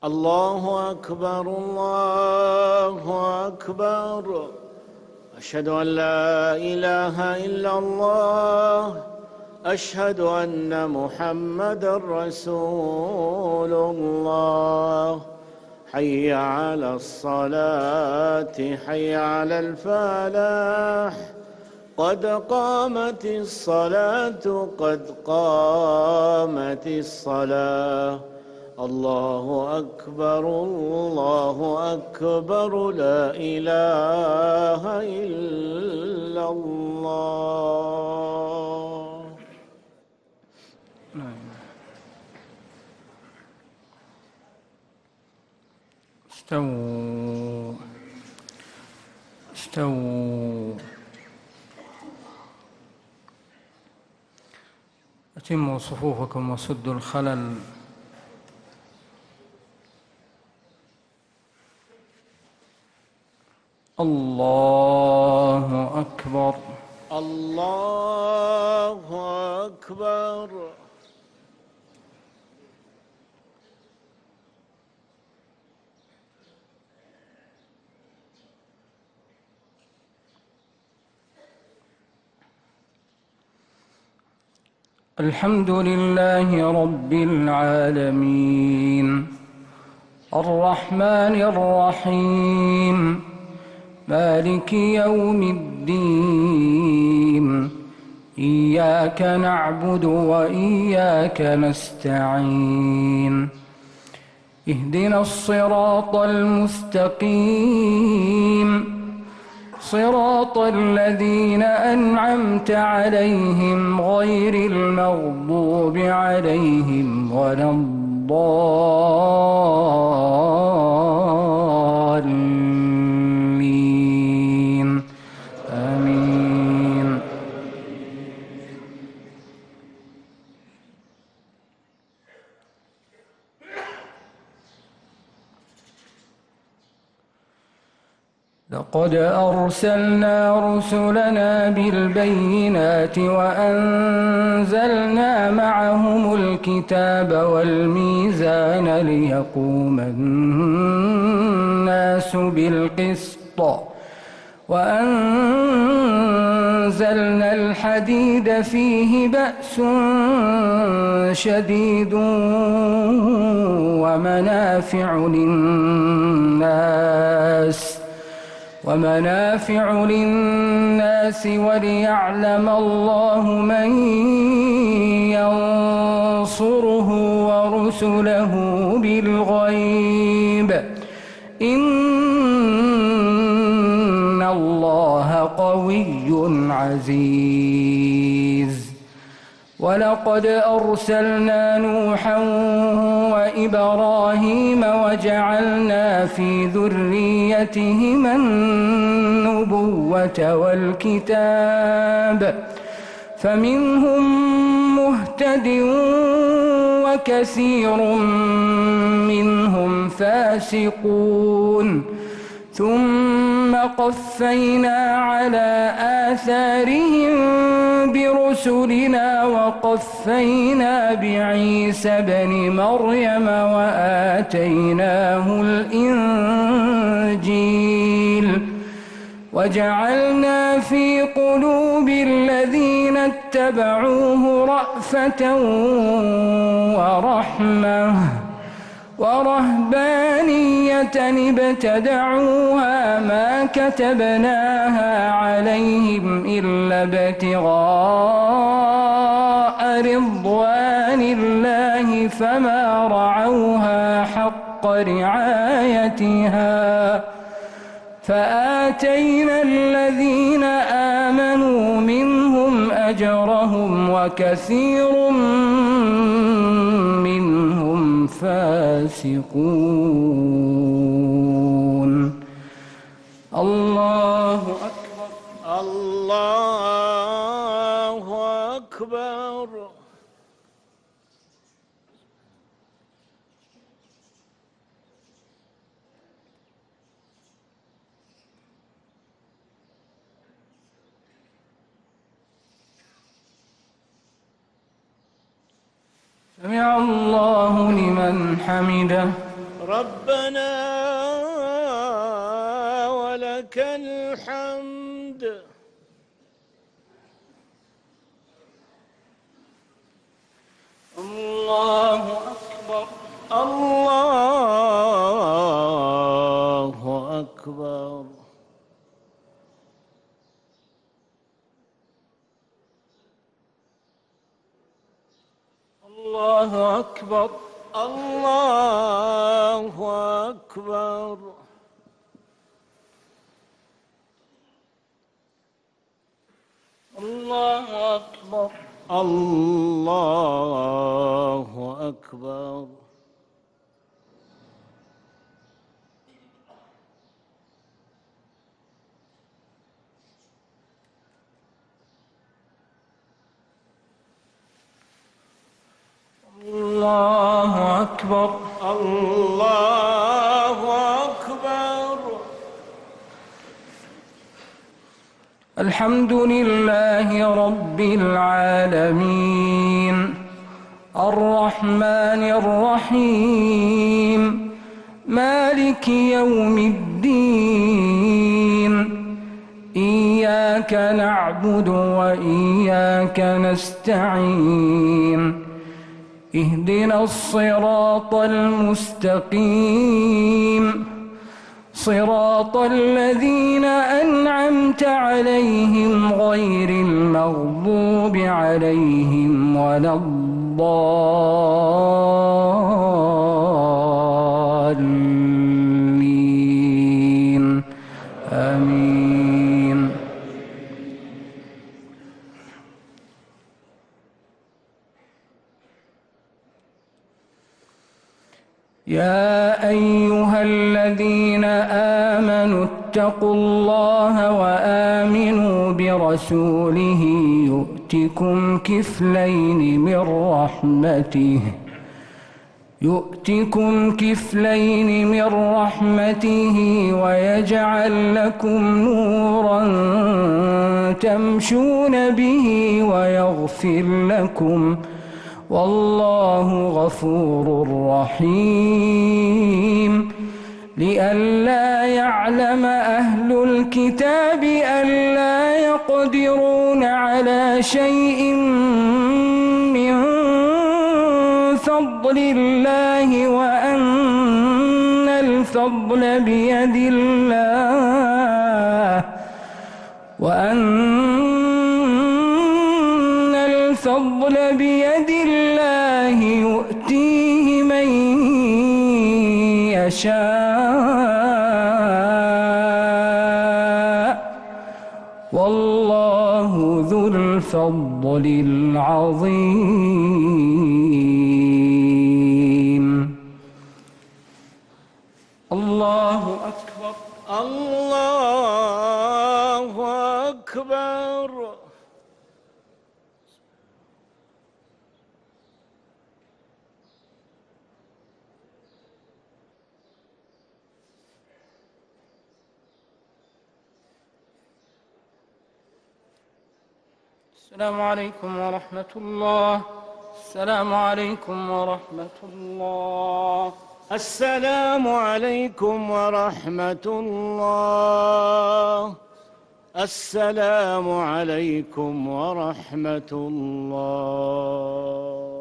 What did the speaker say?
الله أكبر الله أكبر. أشهد أن لا إله إلا الله. أشهد أن محمدًا رسول الله. حي على الصلاة حي على الفلاح. قد قامت الصلاة قد قامت الصلاة. الله أكبر الله أكبر. لا إله إلا الله. استووا استووا. أتموا صفوفكم وسدوا الخلل. الله أكبر الله أكبر. الحمد لله رب العالمين الرحمن الرحيم مالك يوم الدين. إياك نعبد وإياك نستعين. اهدنا الصراط المستقيم صراط الذين أنعمت عليهم غير المغضوب عليهم ولا الضالين. آمين. لقد أرسلنا رسلنا بالبينات وأنزلنا معهم الكتاب والميزان ليقوم الناس بالقسط وأنزلنا الحديد فيه بأس شديد ومنافع للناس وليعلم الله من ينصره ورسله بالغيب إن الله قوي عزيز. ولقد أرسلنا نوحا وإبراهيم وجعلنا في ذريتهما النبوة والكتاب فمنهم مهتد وكثير منهم فاسقون. ثم قفينا على آثارهم برسلنا وقفينا بعيسى ابن مريم وآتيناه الإنجيل وجعلنا في قلوب الذين اتبعوه رأفة ورحمة ورهبانية ابتدعوها ما كتبناها عليهم إلا ابتغاء رضوان الله فما رعوها حق رعايتها فآتينا الذين آمنوا منهم أجرهم وكثير منهم فاسقون. الله أكبر الله أكبر. سمع الله لمن حمده. ربنا ولك الحمد. الله أكبر. الله أكبر. الله أكبر. الله أكبر. الله أكبر. الله أكبر. الله أكبر. الله أكبر. الحمد لله رب العالمين الرحمن الرحيم مالك يوم الدين إياك نعبد وإياك نستعين اهدنا الصراط المستقيم صراط الذين أنعمت عليهم غير المغضوب عليهم ولا الضالين آمين. يا أيها الذين آمنوا اتقوا الله وآمنوا برسوله يؤتكم كفلين من رحمته ويجعل لكم نورا تمشون به ويغفر لكم والله غفور رحيم. لئلا يعلم أهل الكتاب ألا يقدرون على شيء من فضل الله وأن الفضل بيد الله يؤتيه من يشاء والله ذو الفضل العظيم. الله أكبر. الله أكبر. السلام عليكم ورحمة الله. السلام عليكم ورحمة الله. السلام عليكم ورحمة الله. السلام عليكم ورحمة الله.